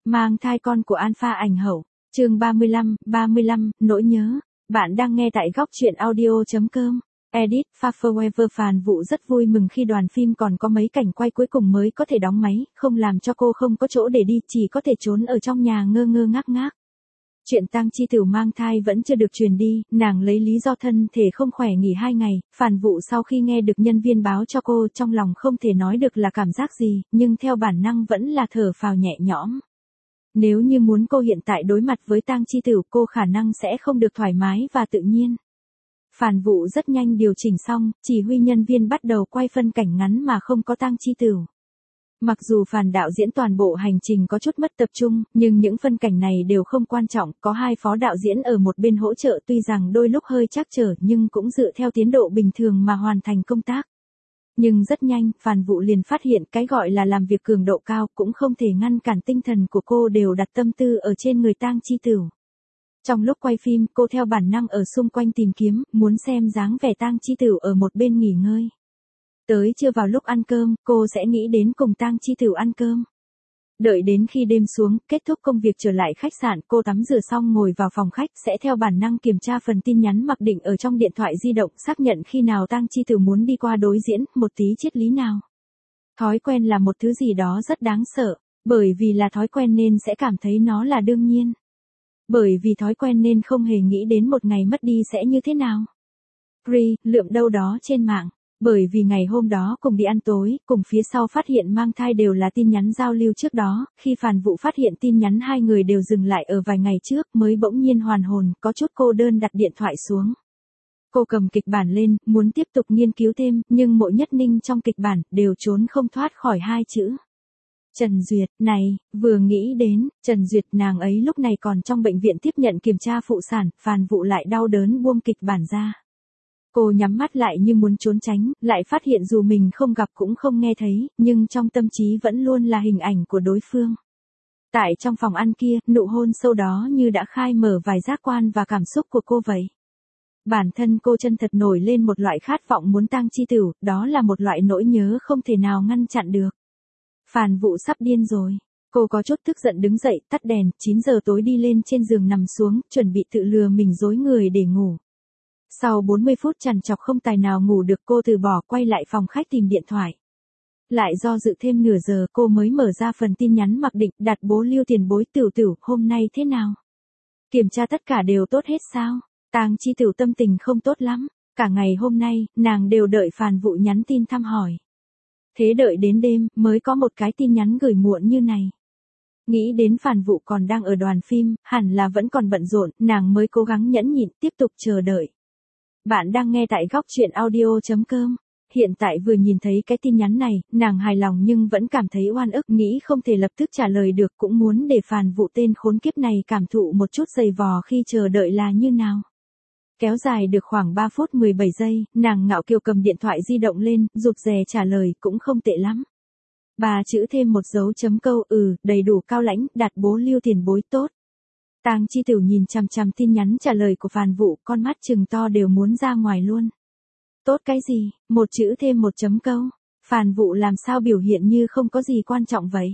Mang thai con của Alpha ảnh hậu. Chương 35, nỗi nhớ. Bạn đang nghe tại góc truyện audio.com. Edit, Forever. Phàn Vũ rất vui mừng khi đoàn phim còn có mấy cảnh quay cuối cùng mới có thể đóng máy, không làm cho cô không có chỗ để đi, chỉ có thể trốn ở trong nhà ngơ ngơ ngác ngác. Chuyện Tang Chi Tửu mang thai vẫn chưa được truyền đi, nàng lấy lý do thân thể không khỏe nghỉ 2 ngày. Phàn Vũ sau khi nghe được nhân viên báo cho cô, trong lòng không thể nói được là cảm giác gì, nhưng theo bản năng vẫn là thở phào nhẹ nhõm. Nếu như muốn cô hiện tại đối mặt với Tang Chi Tửu, cô khả năng sẽ không được thoải mái và tự nhiên. Phàn Vũ rất nhanh điều chỉnh xong, chỉ huy nhân viên bắt đầu quay phân cảnh ngắn mà không có Tang Chi Tửu. Mặc dù Phàn đạo diễn toàn bộ hành trình có chút mất tập trung, nhưng những phân cảnh này đều không quan trọng, có 2 phó đạo diễn ở một bên hỗ trợ, tuy rằng đôi lúc hơi trắc trở nhưng cũng dựa theo tiến độ bình thường mà hoàn thành công tác. Nhưng rất nhanh, Phàn Vũ liền phát hiện cái gọi là làm việc cường độ cao cũng không thể ngăn cản tinh thần của cô đều đặt tâm tư ở trên người Tang Chi Tửu. Trong lúc quay phim, cô theo bản năng ở xung quanh tìm kiếm, muốn xem dáng vẻ Tang Chi Tửu ở một bên nghỉ ngơi. Tới trưa vào lúc ăn cơm, cô sẽ nghĩ đến cùng Tang Chi Tửu ăn cơm. Đợi đến khi đêm xuống, kết thúc công việc trở lại khách sạn, cô tắm rửa xong ngồi vào phòng khách, sẽ theo bản năng kiểm tra phần tin nhắn mặc định ở trong điện thoại di động, xác nhận khi nào Tang Chi Tửu muốn đi qua đối diễn, một tí triết lý nào. Thói quen là một thứ gì đó rất đáng sợ, bởi vì là thói quen nên sẽ cảm thấy nó là đương nhiên. Bởi vì thói quen nên không hề nghĩ đến một ngày mất đi sẽ như thế nào. Lượm đâu đó trên mạng. Bởi vì ngày hôm đó cùng đi ăn tối, cùng phía sau phát hiện mang thai đều là tin nhắn giao lưu trước đó, khi Phàn Vũ phát hiện tin nhắn 2 người đều dừng lại ở vài ngày trước mới bỗng nhiên hoàn hồn, có chút cô đơn đặt điện thoại xuống. Cô cầm kịch bản lên, muốn tiếp tục nghiên cứu thêm, nhưng Mộ Nhất Ninh trong kịch bản đều trốn không thoát khỏi 2 chữ. Trần Duyệt, này, vừa nghĩ đến, Trần Duyệt nàng ấy lúc này còn trong bệnh viện tiếp nhận kiểm tra phụ sản, Phàn Vũ lại đau đớn buông kịch bản ra. Cô nhắm mắt lại như muốn trốn tránh, lại phát hiện dù mình không gặp cũng không nghe thấy, nhưng trong tâm trí vẫn luôn là hình ảnh của đối phương. Tại trong phòng ăn kia, nụ hôn sâu đó như đã khai mở vài giác quan và cảm xúc của cô vậy. Bản thân cô chân thật nổi lên một loại khát vọng muốn Tang Chi Tửu, đó là một loại nỗi nhớ không thể nào ngăn chặn được. Phàn Vũ sắp điên rồi. Cô có chút tức giận đứng dậy, tắt đèn, 9 giờ tối đi lên trên giường nằm xuống, chuẩn bị tự lừa mình dối người để ngủ. Sau 40 phút trằn trọc không tài nào ngủ được, cô từ bỏ quay lại phòng khách tìm điện thoại. Lại do dự thêm nửa giờ cô mới mở ra phần tin nhắn mặc định, đặt bố Lưu tiền bối Tửu Tửu, hôm nay thế nào? Kiểm tra tất cả đều tốt hết sao? Tang Chi Tửu tâm tình không tốt lắm. Cả ngày hôm nay, nàng đều đợi Phàn Vũ nhắn tin thăm hỏi. Thế đợi đến đêm, mới có một cái tin nhắn gửi muộn như này. Nghĩ đến Phàn Vũ còn đang ở đoàn phim, hẳn là vẫn còn bận rộn, nàng mới cố gắng nhẫn nhịn, tiếp tục chờ đợi. Bạn đang nghe tại góc truyện audio.com. Hiện tại vừa nhìn thấy cái tin nhắn này, nàng hài lòng nhưng vẫn cảm thấy oan ức, nghĩ không thể lập tức trả lời được, cũng muốn để Phàn Vũ tên khốn kiếp này cảm thụ một chút dày vò khi chờ đợi là như nào. Kéo dài được khoảng 3 phút 17 giây, nàng ngạo kiều cầm điện thoại di động lên, rụt rè trả lời, cũng không tệ lắm. 3 chữ thêm một dấu chấm câu, đầy đủ cao lãnh, đặt bố Lưu tiền bối tốt. Tang Chi Tửu nhìn chằm chằm tin nhắn trả lời của Phàn Vũ, con mắt trừng to đều muốn ra ngoài luôn. Tốt cái gì, một chữ thêm một chấm câu. Phàn Vũ làm sao biểu hiện như không có gì quan trọng vậy?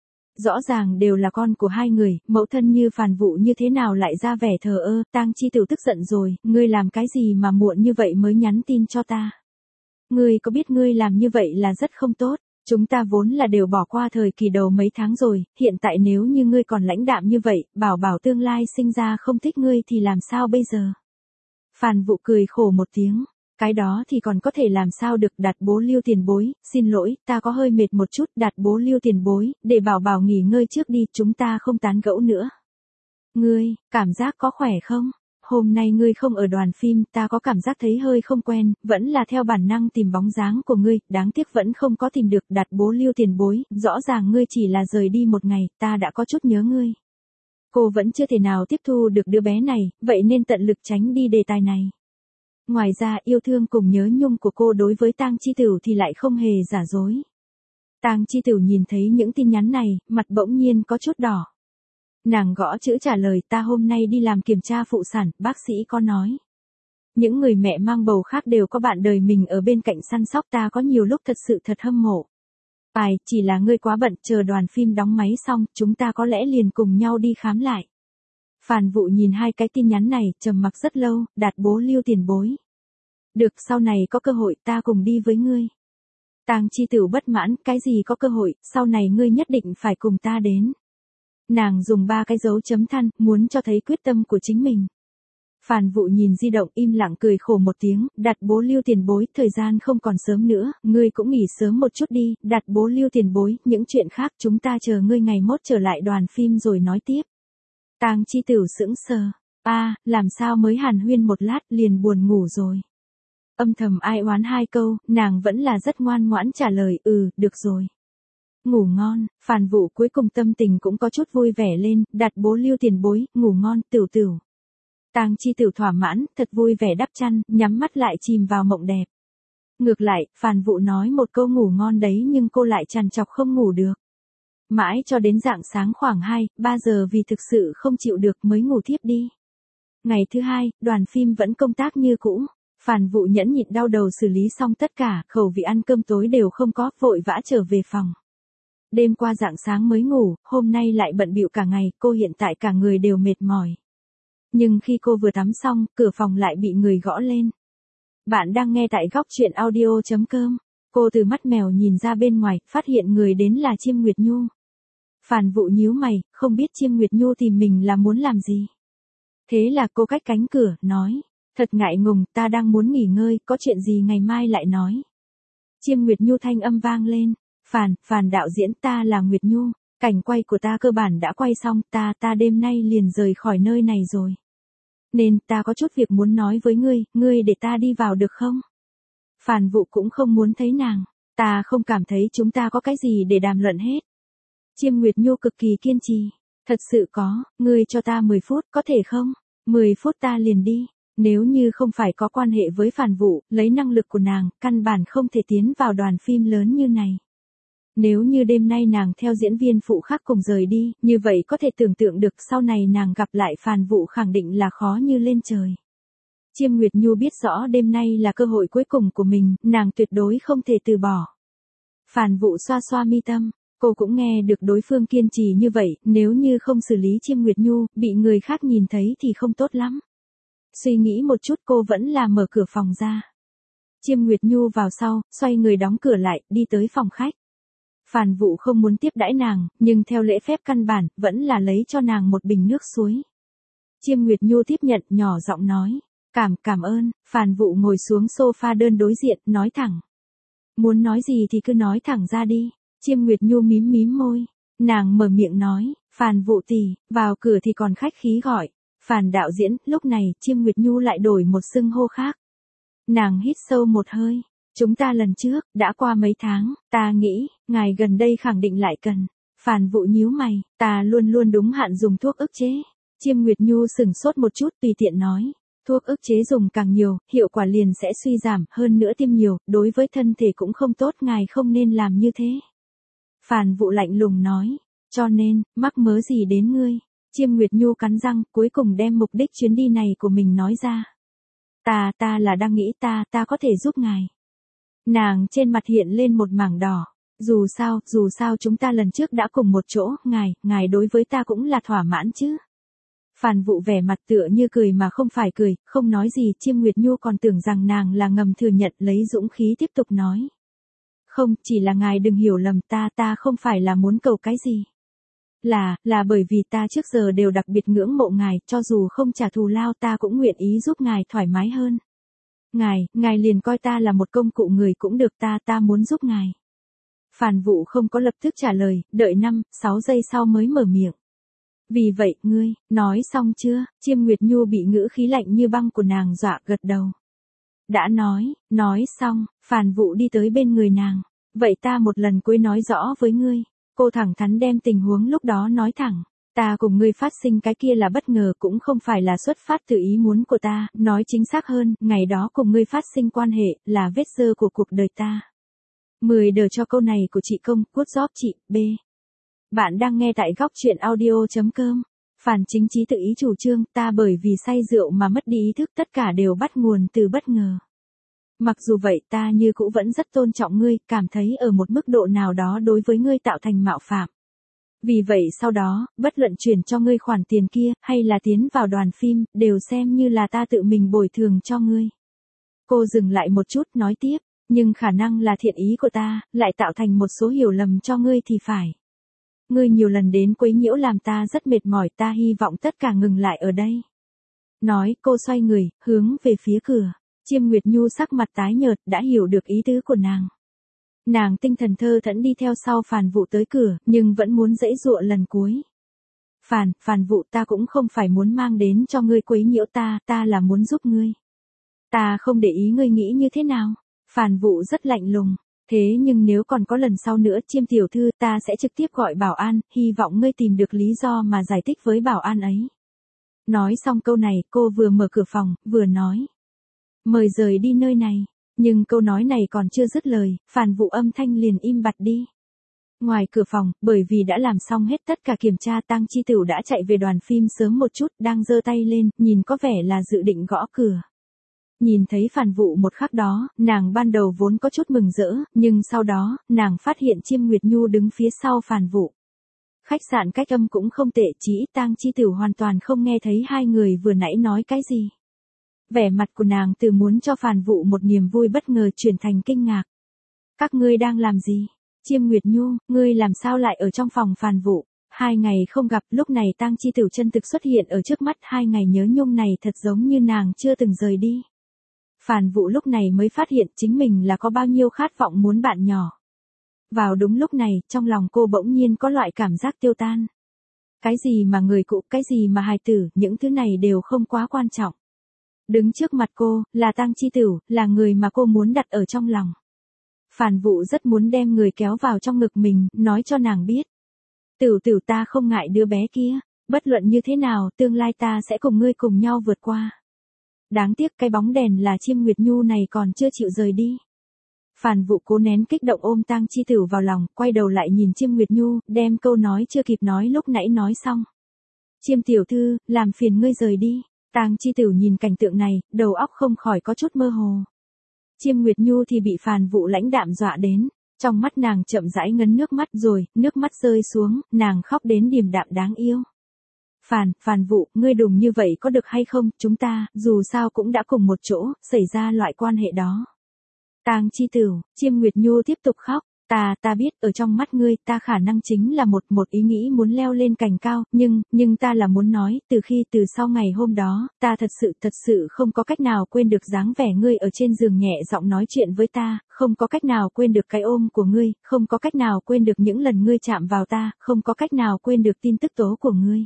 Rõ ràng đều là con của 2 người, mẫu thân như Phàn Vũ như thế nào lại ra vẻ thờ ơ. Tang Chi Tửu tức giận rồi, ngươi làm cái gì mà muộn như vậy mới nhắn tin cho ta? Ngươi có biết ngươi làm như vậy là rất không tốt. Chúng ta vốn là đều bỏ qua thời kỳ đầu mấy tháng rồi, hiện tại nếu như ngươi còn lãnh đạm như vậy, bảo tương lai sinh ra không thích ngươi thì làm sao bây giờ? Phàn Vũ cười khổ một tiếng, cái đó thì còn có thể làm sao được, đặt bố Lưu tiền bối, xin lỗi, ta có hơi mệt một chút, đặt bố Lưu tiền bối, để bảo nghỉ ngơi trước đi, chúng ta không tán gẫu nữa. Ngươi, cảm giác có khỏe không? Hôm nay ngươi không ở đoàn phim, ta có cảm giác thấy hơi không quen, vẫn là theo bản năng tìm bóng dáng của ngươi, đáng tiếc vẫn không có tìm được, đặt bố Lưu tiền bối, rõ ràng ngươi chỉ là rời đi một ngày, ta đã có chút nhớ ngươi. Cô vẫn chưa thể nào tiếp thu được đứa bé này, vậy nên tận lực tránh đi đề tài này. Ngoài ra yêu thương cùng nhớ nhung của cô đối với Tang Chi Tửu thì lại không hề giả dối. Tang Chi Tửu nhìn thấy những tin nhắn này, mặt bỗng nhiên có chút đỏ. Nàng gõ chữ trả lời, ta hôm nay đi làm kiểm tra phụ sản, bác sĩ có nói. Những người mẹ mang bầu khác đều có bạn đời mình ở bên cạnh săn sóc, ta có nhiều lúc thật sự thật hâm mộ. Ai, chỉ là ngươi quá bận, chờ đoàn phim đóng máy xong, chúng ta có lẽ liền cùng nhau đi khám lại. Phàn Vũ nhìn hai cái tin nhắn này, trầm mặc rất lâu, Đạt bố Lưu tiền bối. Được, sau này có cơ hội ta cùng đi với ngươi. Tang Chi Tửu bất mãn, cái gì có cơ hội, sau này ngươi nhất định phải cùng ta đến. Nàng dùng 3 cái dấu chấm than, muốn cho thấy quyết tâm của chính mình. Phàn Vũ nhìn di động im lặng cười khổ một tiếng, Đạt bố Lưu tiền bối, thời gian không còn sớm nữa, ngươi cũng nghỉ sớm một chút đi, Đạt bố Lưu tiền bối, những chuyện khác chúng ta chờ ngươi ngày mốt trở lại đoàn phim rồi nói tiếp. Tang Chi Tửu sững sờ, làm sao mới hàn huyên một lát liền buồn ngủ rồi. Âm thầm ai oán 2 câu, nàng vẫn là rất ngoan ngoãn trả lời, được rồi. Ngủ ngon, Phàn Vũ cuối cùng tâm tình cũng có chút vui vẻ lên, Đạt bố Lưu tiền bối, ngủ ngon, Tửu Tửu. Tang Chi Tửu thỏa mãn, thật vui vẻ đắp chăn, nhắm mắt lại chìm vào mộng đẹp. Ngược lại, Phàn Vũ nói một câu ngủ ngon đấy nhưng cô lại trằn trọc không ngủ được. Mãi cho đến rạng sáng khoảng 2-3 giờ vì thực sự không chịu được mới ngủ thiếp đi. Ngày thứ 2, đoàn phim vẫn công tác như cũ. Phàn Vũ nhẫn nhịn đau đầu xử lý xong tất cả, khẩu vị ăn cơm tối đều không có, vội vã trở về phòng. Đêm qua rạng sáng mới ngủ, hôm nay lại bận bịu cả ngày, cô hiện tại cả người đều mệt mỏi. Nhưng khi cô vừa tắm xong, cửa phòng lại bị người gõ lên. Bạn đang nghe tại góc truyện audio.com. Cô từ mắt mèo nhìn ra bên ngoài, phát hiện người đến là Chiêm Nguyệt Nhu. Phàn Vũ nhíu mày, không biết Chiêm Nguyệt Nhu tìm mình là muốn làm gì. Thế là cô cách cánh cửa, nói. Thật ngại ngùng, ta đang muốn nghỉ ngơi, có chuyện gì ngày mai lại nói. Chiêm Nguyệt Nhu thanh âm vang lên. Phàn đạo diễn, ta là Nguyệt Nhu. Cảnh quay của ta cơ bản đã quay xong, ta đêm nay liền rời khỏi nơi này rồi. Nên ta có chút việc muốn nói với ngươi để ta đi vào được không? Phàn Vũ cũng không muốn thấy nàng. Ta không cảm thấy chúng ta có cái gì để đàm luận hết. Chiêm Nguyệt Nhu cực kỳ kiên trì. Thật sự có, ngươi cho ta 10 phút có thể không? 10 phút ta liền đi. Nếu như không phải có quan hệ với Phàn Vũ, lấy năng lực của nàng, căn bản không thể tiến vào đoàn phim lớn như này. Nếu như đêm nay nàng theo diễn viên phụ khác cùng rời đi, như vậy có thể tưởng tượng được sau này nàng gặp lại Phàn Vũ khẳng định là khó như lên trời. Chiêm Nguyệt Nhu biết rõ đêm nay là cơ hội cuối cùng của mình, nàng tuyệt đối không thể từ bỏ. Phàn Vũ xoa xoa mi tâm, cô cũng nghe được đối phương kiên trì như vậy, nếu như không xử lý Chiêm Nguyệt Nhu, bị người khác nhìn thấy thì không tốt lắm. Suy nghĩ một chút cô vẫn là mở cửa phòng ra. Chiêm Nguyệt Nhu vào sau, xoay người đóng cửa lại, đi tới phòng khách. Phàn Vũ không muốn tiếp đãi nàng, nhưng theo lễ phép căn bản, vẫn là lấy cho nàng một bình nước suối. Chiêm Nguyệt Nhu tiếp nhận, nhỏ giọng nói. Cảm ơn, Phàn Vũ ngồi xuống sofa đơn đối diện, nói thẳng. Muốn nói gì thì cứ nói thẳng ra đi. Chiêm Nguyệt Nhu mím môi. Nàng mở miệng nói, Phàn Vũ tỷ, vào cửa thì còn khách khí gọi. Phàn đạo diễn, lúc này, Chiêm Nguyệt Nhu lại đổi một xưng hô khác. Nàng hít sâu một hơi. Chúng ta lần trước, đã qua mấy tháng, ta nghĩ, ngài gần đây khẳng định lại cần. Phàn Vũ nhíu mày, ta luôn luôn đúng hạn dùng thuốc ức chế. Chiêm Nguyệt Nhu sừng sốt một chút tùy tiện nói. Thuốc ức chế dùng càng nhiều, hiệu quả liền sẽ suy giảm, hơn nữa tiêm nhiều, đối với thân thể cũng không tốt, ngài không nên làm như thế. Phàn Vũ lạnh lùng nói, cho nên, mắc mớ gì đến ngươi. Chiêm Nguyệt Nhu cắn răng, cuối cùng đem mục đích chuyến đi này của mình nói ra. Ta là đang nghĩ ta có thể giúp ngài. Nàng trên mặt hiện lên một mảng đỏ. Dù sao chúng ta lần trước đã cùng một chỗ, ngài đối với ta cũng là thỏa mãn chứ. Phàn Vũ vẻ mặt tựa như cười mà không phải cười, không nói gì. Chiêm Nguyệt Nhu còn tưởng rằng nàng là ngầm thừa nhận, lấy dũng khí tiếp tục nói. Không, chỉ là ngài đừng hiểu lầm, ta không phải là muốn cầu cái gì. Là bởi vì ta trước giờ đều đặc biệt ngưỡng mộ ngài, cho dù không trả thù lao ta cũng nguyện ý giúp ngài thoải mái hơn. Ngài liền coi ta là một công cụ người cũng được, ta muốn giúp ngài. Phàn Vũ không có lập tức trả lời, đợi 5-6 giây sau mới mở miệng. Vì vậy, ngươi, nói xong chưa? Chiêm Nguyệt Nhu bị ngữ khí lạnh như băng của nàng dọa gật đầu. Đã nói xong, Phàn Vũ đi tới bên người nàng. Vậy ta một lần cuối nói rõ với ngươi. Cô thẳng thắn đem tình huống lúc đó nói thẳng. Ta cùng ngươi phát sinh cái kia là bất ngờ, cũng không phải là xuất phát từ ý muốn của ta, nói chính xác hơn, ngày đó cùng ngươi phát sinh quan hệ, là vết dơ của cuộc đời ta. 10 đờ cho câu này của chị Công, cút gióp chị, B. Bạn đang nghe tại góc truyện audio.com. Phàn Chính Chí tự ý chủ trương, ta bởi vì say rượu mà mất đi ý thức, tất cả đều bắt nguồn từ bất ngờ. Mặc dù vậy ta như cũ vẫn rất tôn trọng ngươi, cảm thấy ở một mức độ nào đó đối với ngươi tạo thành mạo phạm. Vì vậy sau đó, bất luận chuyển cho ngươi khoản tiền kia, hay là tiến vào đoàn phim, đều xem như là ta tự mình bồi thường cho ngươi. Cô dừng lại một chút nói tiếp, nhưng khả năng là thiện ý của ta, lại tạo thành một số hiểu lầm cho ngươi thì phải. Ngươi nhiều lần đến quấy nhiễu làm ta rất mệt mỏi, ta hy vọng tất cả ngừng lại ở đây. Nói, cô xoay người, hướng về phía cửa. Chiêm Nguyệt Nhu sắc mặt tái nhợt, đã hiểu được ý tứ của nàng. Nàng tinh thần thơ thẫn đi theo sau Phàn Vũ tới cửa, nhưng vẫn muốn giãy giụa lần cuối. Phàn Vũ, ta cũng không phải muốn mang đến cho ngươi quấy nhiễu ta, ta là muốn giúp ngươi. Ta không để ý ngươi nghĩ như thế nào. Phàn Vũ rất lạnh lùng. Thế nhưng nếu còn có lần sau nữa, Chiêm tiểu thư, ta sẽ trực tiếp gọi bảo an, hy vọng ngươi tìm được lý do mà giải thích với bảo an ấy. Nói xong câu này, cô vừa mở cửa phòng, vừa nói. Mời rời đi nơi này. Nhưng câu nói này còn chưa dứt lời, Phàn Vũ âm thanh liền im bặt đi. Ngoài cửa phòng, bởi vì đã làm xong hết tất cả kiểm tra, Tang Chi Tửu đã chạy về đoàn phim sớm một chút, đang giơ tay lên, nhìn có vẻ là dự định gõ cửa. Nhìn thấy Phàn Vũ một khắc đó, nàng ban đầu vốn có chút mừng rỡ, nhưng sau đó, nàng phát hiện Chiêm Nguyệt Nhu đứng phía sau Phàn Vũ. Khách sạn cách âm cũng không tệ, chỉ ít Tang Chi Tửu hoàn toàn không nghe thấy hai người vừa nãy nói cái gì. Vẻ mặt của nàng từ muốn cho Phàn Vũ một niềm vui bất ngờ chuyển thành kinh ngạc. Các ngươi đang làm gì? Chiêm Nguyệt Nhu, ngươi làm sao lại ở trong phòng Phàn Vũ? 2 ngày không gặp, lúc này Tang Chi Tửu chân thực xuất hiện ở trước mắt, 2 ngày nhớ nhung này thật giống như nàng chưa từng rời đi. Phàn Vũ lúc này mới phát hiện chính mình là có bao nhiêu khát vọng muốn bạn nhỏ. Vào đúng lúc này, trong lòng cô bỗng nhiên có loại cảm giác tiêu tan. Cái gì mà người cũ, cái gì mà hài tử, những thứ này đều không quá quan trọng. Đứng trước mặt cô, là Tang Chi Tửu, là người mà cô muốn đặt ở trong lòng. Phàn Vũ rất muốn đem người kéo vào trong ngực mình, nói cho nàng biết. Tửu Tửu, ta không ngại đứa bé kia, bất luận như thế nào, tương lai ta sẽ cùng ngươi cùng nhau vượt qua. Đáng tiếc cái bóng đèn là Chiêm Nguyệt Nhu này còn chưa chịu rời đi. Phàn Vũ cố nén kích động ôm Tang Chi Tửu vào lòng, quay đầu lại nhìn Chiêm Nguyệt Nhu, đem câu nói chưa kịp nói lúc nãy nói xong. Chiêm tiểu thư, làm phiền ngươi rời đi. Tang Chi Tửu nhìn cảnh tượng này, đầu óc không khỏi có chút mơ hồ. Chiêm Nguyệt Nhu thì bị Phàn Vũ lãnh đạm dọa đến, trong mắt nàng chậm rãi ngấn nước mắt rồi, nước mắt rơi xuống, nàng khóc đến điềm đạm đáng yêu. Phàn Vũ, ngươi đùng như vậy có được hay không, chúng ta, dù sao cũng đã cùng một chỗ, xảy ra loại quan hệ đó. Tang Chi Tửu, Chiêm Nguyệt Nhu tiếp tục khóc, ta biết, ở trong mắt ngươi, ta khả năng chính là một ý nghĩ muốn leo lên cành cao, nhưng ta là muốn nói, từ sau ngày hôm đó, ta thật sự không có cách nào quên được dáng vẻ ngươi ở trên giường nhẹ giọng nói chuyện với ta, không có cách nào quên được cái ôm của ngươi, không có cách nào quên được những lần ngươi chạm vào ta, không có cách nào quên được tin tức tố của ngươi.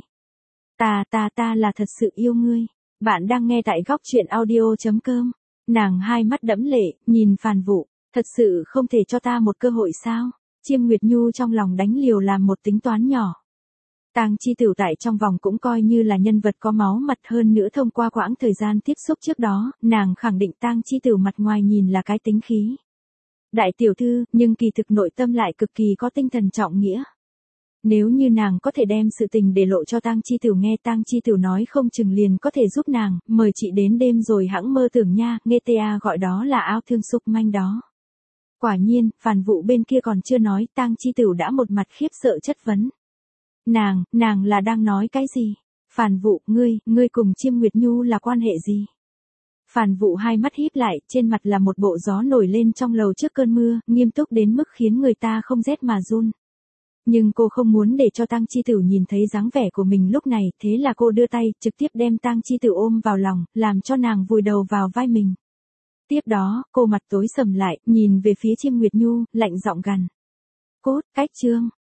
Ta là thật sự yêu ngươi. Bạn đang nghe tại góc truyện audio.com. Nàng hai mắt đẫm lệ, nhìn Phàn Vũ, thật sự không thể cho ta một cơ hội sao? Chiêm Nguyệt Nhu trong lòng đánh liều làm một tính toán nhỏ. Tang Chi Tửu tại trong vòng cũng coi như là nhân vật có máu mặt, hơn nữa thông qua quãng thời gian tiếp xúc trước đó, nàng khẳng định Tang Chi Tửu mặt ngoài nhìn là cái tính khí đại tiểu thư, nhưng kỳ thực nội tâm lại cực kỳ có tinh thần trọng nghĩa. Nếu như nàng có thể đem sự tình để lộ cho Tang Chi Tửu nghe, Tang Chi Tửu nói không chừng liền có thể giúp nàng, mời chị đến đêm rồi hãng mơ tưởng nha, nghe ta gọi đó là ao thương sục manh đó. Quả nhiên, Phàn Vũ bên kia còn chưa nói, Tang Chi Tửu đã một mặt khiếp sợ chất vấn. Nàng là đang nói cái gì? Phàn Vũ, ngươi cùng Chiêm Nguyệt Nhu là quan hệ gì? Phàn Vũ hai mắt híp lại, trên mặt là một bộ gió nổi lên trong lầu trước cơn mưa, nghiêm túc đến mức khiến người ta không rét mà run. Nhưng cô không muốn để cho Tang Chi Tửu nhìn thấy dáng vẻ của mình lúc này, thế là cô đưa tay, trực tiếp đem Tang Chi Tửu ôm vào lòng, làm cho nàng vùi đầu vào vai mình. Tiếp đó, cô mặt tối sầm lại, nhìn về phía Chiêm Nguyệt Nhu, lạnh giọng gằn. Cốt, cách chương.